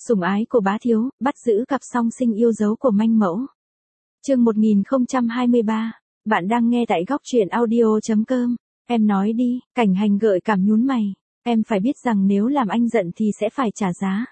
Sủng ái của bá thiếu, bắt giữ cặp song sinh yêu dấu của manh mẫu. Chương 1023, bạn đang nghe tại góc truyện audio.com. Em nói đi, Cảnh Hành gợi cảm nhún mày. Em phải biết rằng nếu làm anh giận thì sẽ phải trả giá.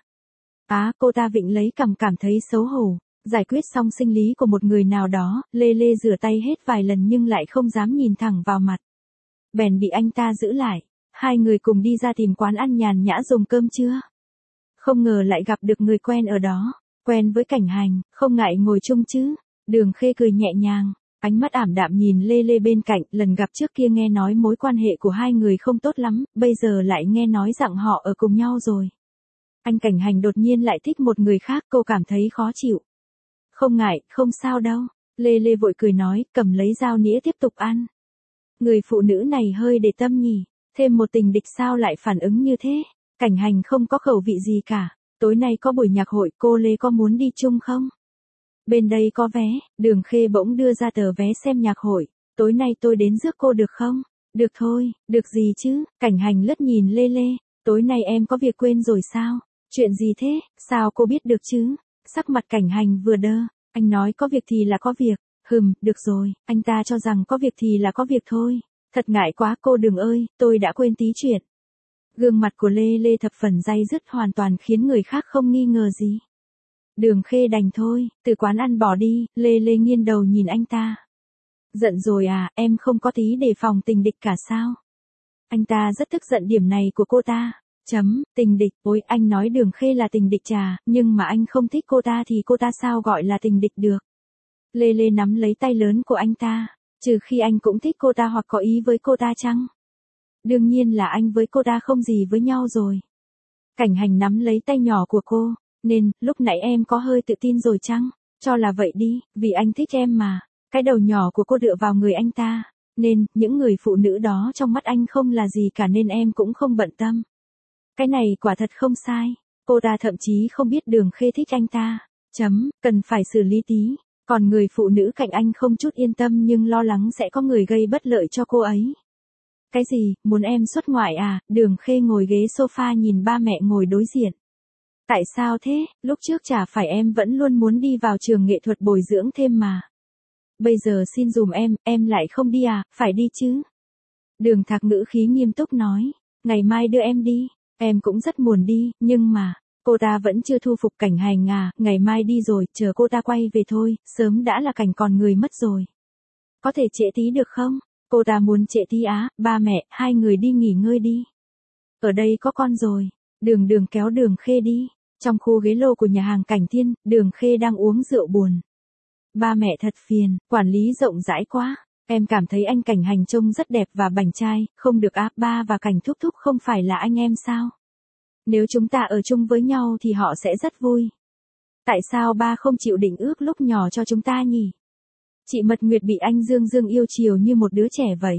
Cô ta vịnh lấy cằm cảm thấy xấu hổ. Giải quyết xong sinh lý của một người nào đó, Lê Lê rửa tay hết vài lần nhưng lại không dám nhìn thẳng vào mặt. Bèn bị anh ta giữ lại. Hai người cùng đi ra tìm quán ăn nhàn nhã dùng cơm trưa. Không ngờ lại gặp được người quen ở đó. Quen với Cảnh Hành, không ngại ngồi chung chứ. Đường Khê cười nhẹ nhàng, ánh mắt ảm đạm nhìn Lê Lê bên cạnh. Lần gặp trước kia nghe nói mối quan hệ của hai người không tốt lắm, bây giờ lại nghe nói rằng họ ở cùng nhau rồi. Anh Cảnh Hành đột nhiên lại thích một người khác, cô cảm thấy khó chịu. Không ngại, không sao đâu. Lê Lê vội cười nói, cầm lấy dao nĩa tiếp tục ăn. Người phụ nữ này hơi để tâm nhỉ, thêm một tình địch sao lại phản ứng như thế. Cảnh Hành không có khẩu vị gì cả. Tối nay có buổi nhạc hội, cô Lê có muốn đi chung không? Bên đây có vé. Đường Khê bỗng đưa ra tờ vé xem nhạc hội. Tối nay tôi đến rước cô được không? Được thôi, được gì chứ? Cảnh Hành lướt nhìn Lê Lê. Tối nay em có việc quên rồi sao? Chuyện gì thế? Sao cô biết được chứ? Sắc mặt Cảnh Hành vừa đơ. Anh nói có việc thì là có việc. Được rồi, anh ta cho rằng có việc thì là có việc thôi. Thật ngại quá cô Đường ơi, tôi đã quên tí chuyện. Gương mặt của Lê Lê thập phần day dứt hoàn toàn khiến người khác không nghi ngờ gì. Đường Khê đành thôi, từ quán ăn bỏ đi, Lê Lê nghiêng đầu nhìn anh ta. Giận rồi à, em không có tí đề phòng tình địch cả sao? Anh ta rất tức giận điểm này của cô ta. Tình địch, ôi anh nói Đường Khê là tình địch trà, nhưng mà anh không thích cô ta thì cô ta sao gọi là tình địch được? Lê Lê nắm lấy tay lớn của anh ta, trừ khi anh cũng thích cô ta hoặc có ý với cô ta chăng? Đương nhiên là anh với cô ta không gì với nhau rồi. Cảnh Hành nắm lấy tay nhỏ của cô, nên, lúc nãy em có hơi tự tin rồi chăng? Cho là vậy đi, vì anh thích em mà. Cái đầu nhỏ của cô dựa vào người anh ta, nên, những người phụ nữ đó trong mắt anh không là gì cả nên em cũng không bận tâm. Cái này quả thật không sai, cô ta thậm chí không biết Đường Khê thích anh ta. Cần phải xử lý tí. Còn người phụ nữ cạnh anh không chút yên tâm nhưng lo lắng sẽ có người gây bất lợi cho cô ấy. Cái gì, muốn em xuất ngoại à? Đường Khê ngồi ghế sofa nhìn ba mẹ ngồi đối diện. Tại sao thế, lúc trước chả phải em vẫn luôn muốn đi vào trường nghệ thuật bồi dưỡng thêm mà. Bây giờ xin dùm em lại không đi à, phải đi chứ. Đường Thạc ngữ khí nghiêm túc nói, ngày mai đưa em đi, em cũng rất muốn đi, nhưng mà, cô ta vẫn chưa thu phục Cảnh Hành à, ngày mai đi rồi, chờ cô ta quay về thôi, sớm đã là cảnh còn người mất rồi. Có thể trễ tí được không? Cô ta muốn trễ tí á, ba mẹ, hai người đi nghỉ ngơi đi. Ở đây có con rồi. Đường kéo Đường Khê đi. Trong khu ghế lô của nhà hàng Cảnh Thiên, Đường Khê đang uống rượu buồn. Ba mẹ thật phiền, quản lý rộng rãi quá. Em cảm thấy anh Cảnh Hành trông rất đẹp và bảnh trai, không được á, ba và Cảnh Thúc Thúc không phải là anh em sao? Nếu chúng ta ở chung với nhau thì họ sẽ rất vui. Tại sao ba không chịu định ước lúc nhỏ cho chúng ta nhỉ? Chị Mật Nguyệt bị anh Dương yêu chiều như một đứa trẻ vậy.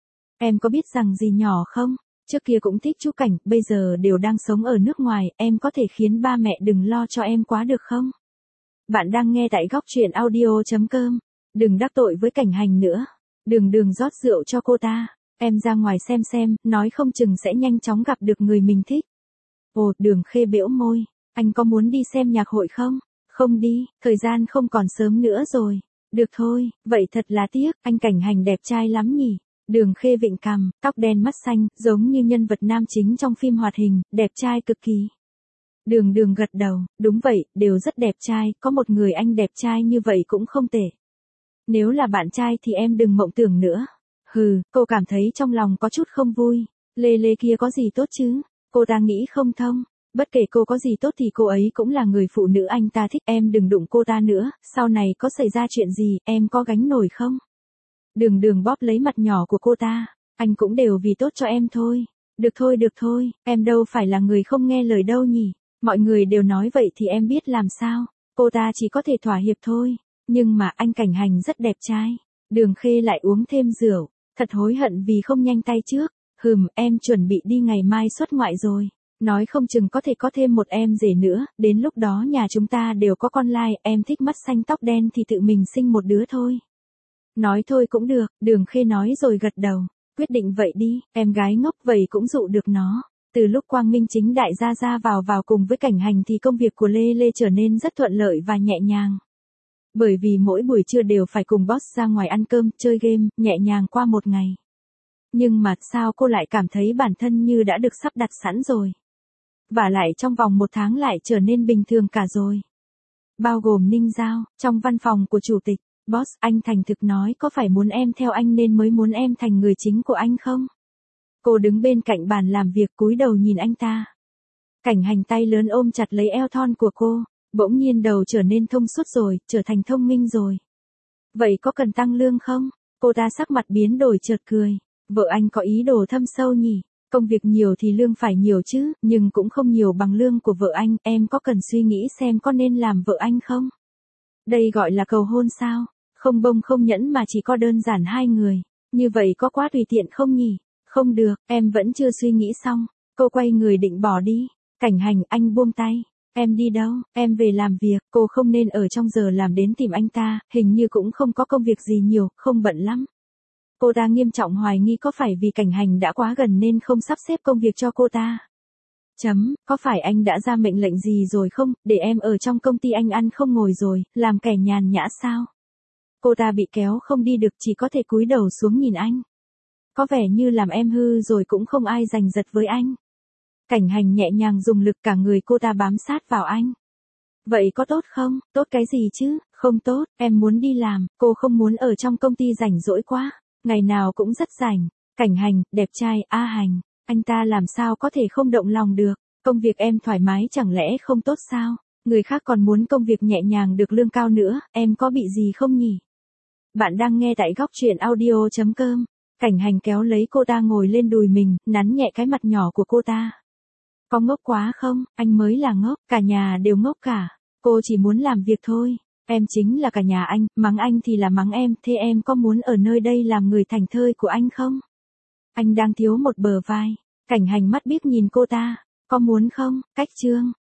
Em có biết rằng gì nhỏ không? Trước kia cũng thích chú Cảnh, bây giờ đều đang sống ở nước ngoài, em có thể khiến ba mẹ đừng lo cho em quá được không? Bạn đang nghe tại góc truyện audio.com. Đừng đắc tội với Cảnh Hành nữa. Đường rót rượu cho cô ta. Em ra ngoài xem, nói không chừng sẽ nhanh chóng gặp được người mình thích. Ồ, Đường Khê bĩu môi. Anh có muốn đi xem nhạc hội không? Không đi, thời gian không còn sớm nữa rồi. Được thôi, vậy thật là tiếc, anh Cảnh Hành đẹp trai lắm nhỉ. Đường Khê vịnh cằm, tóc đen mắt xanh, giống như nhân vật nam chính trong phim hoạt hình, đẹp trai cực kỳ. Đường gật đầu, đúng vậy, đều rất đẹp trai, có một người anh đẹp trai như vậy cũng không tệ. Nếu là bạn trai thì em đừng mộng tưởng nữa. Cô cảm thấy trong lòng có chút không vui. Lê Lê kia có gì tốt chứ? Cô ta nghĩ không thông. Bất kể cô có gì tốt thì cô ấy cũng là người phụ nữ anh ta thích, em đừng đụng cô ta nữa, sau này có xảy ra chuyện gì, em có gánh nổi không? Đường bóp lấy mặt nhỏ của cô ta, anh cũng đều vì tốt cho em thôi. Được thôi, em đâu phải là người không nghe lời đâu nhỉ, mọi người đều nói vậy thì em biết làm sao, cô ta chỉ có thể thỏa hiệp thôi, nhưng mà anh Cảnh Hành rất đẹp trai. Đường Khê lại uống thêm rượu, thật hối hận vì không nhanh tay trước, em chuẩn bị đi ngày mai xuất ngoại rồi. Nói không chừng có thể có thêm một em rể nữa, đến lúc đó nhà chúng ta đều có con lai, em thích mắt xanh tóc đen thì tự mình sinh một đứa thôi. Nói thôi cũng được, Đường Khê nói rồi gật đầu, quyết định vậy đi, em gái ngốc vậy cũng dụ được nó. Từ lúc quang minh chính đại ra vào cùng với Cảnh Hành thì công việc của Lê Lê trở nên rất thuận lợi và nhẹ nhàng. Bởi vì mỗi buổi trưa đều phải cùng boss ra ngoài ăn cơm, chơi game, nhẹ nhàng qua một ngày. Nhưng mà sao cô lại cảm thấy bản thân như đã được sắp đặt sẵn rồi. Và lại trong vòng 1 tháng lại trở nên bình thường cả rồi. Bao gồm Ninh Giao, trong văn phòng của chủ tịch. Boss, anh thành thực nói có phải muốn em theo anh nên mới muốn em thành người chính của anh không? Cô đứng bên cạnh bàn làm việc cúi đầu nhìn anh ta. Cảnh Hành tay lớn ôm chặt lấy eo thon của cô, bỗng nhiên đầu trở nên thông suốt rồi, trở thành thông minh rồi. Vậy có cần tăng lương không? Cô ta sắc mặt biến đổi chợt cười. Vợ anh có ý đồ thâm sâu nhỉ? Công việc nhiều thì lương phải nhiều chứ, nhưng cũng không nhiều bằng lương của vợ anh, em có cần suy nghĩ xem có nên làm vợ anh không? Đây gọi là cầu hôn sao? Không bông không nhẫn mà chỉ có đơn giản 2 người. Như vậy có quá tùy tiện không nhỉ? Không được, em vẫn chưa suy nghĩ xong. Cô quay người định bỏ đi. Cảnh Hành, anh buông tay. Em đi đâu? Em về làm việc. Cô không nên ở trong giờ làm đến tìm anh ta, hình như cũng không có công việc gì nhiều, không bận lắm. Cô ta nghiêm trọng hoài nghi có phải vì Cảnh Hành đã quá gần nên không sắp xếp công việc cho cô ta. Có phải anh đã ra mệnh lệnh gì rồi không, để em ở trong công ty anh ăn không ngồi rồi, làm kẻ nhàn nhã sao? Cô ta bị kéo không đi được chỉ có thể cúi đầu xuống nhìn anh. Có vẻ như làm em hư rồi cũng không ai giành giật với anh. Cảnh Hành nhẹ nhàng dùng lực cả người cô ta bám sát vào anh. Vậy có tốt không? Tốt cái gì chứ? Không tốt, em muốn đi làm, cô không muốn ở trong công ty rảnh rỗi quá. Ngày nào cũng rất rảnh. Cảnh Hành, đẹp trai, A Hành. Anh ta làm sao có thể không động lòng được. Công việc em thoải mái chẳng lẽ không tốt sao? Người khác còn muốn công việc nhẹ nhàng được lương cao nữa, em có bị gì không nhỉ? Bạn đang nghe tại góc truyện audio.com. Cảnh Hành kéo lấy cô ta ngồi lên đùi mình, nắn nhẹ cái mặt nhỏ của cô ta. Có ngốc quá không? Anh mới là ngốc, cả nhà đều ngốc cả. Cô chỉ muốn làm việc thôi. Em chính là cả nhà anh, mắng anh thì là mắng em, thế em có muốn ở nơi đây làm người thành thơi của anh không? Anh đang thiếu một bờ vai. Cảnh Hành mắt biếc nhìn cô ta. Có muốn không? Cách chương.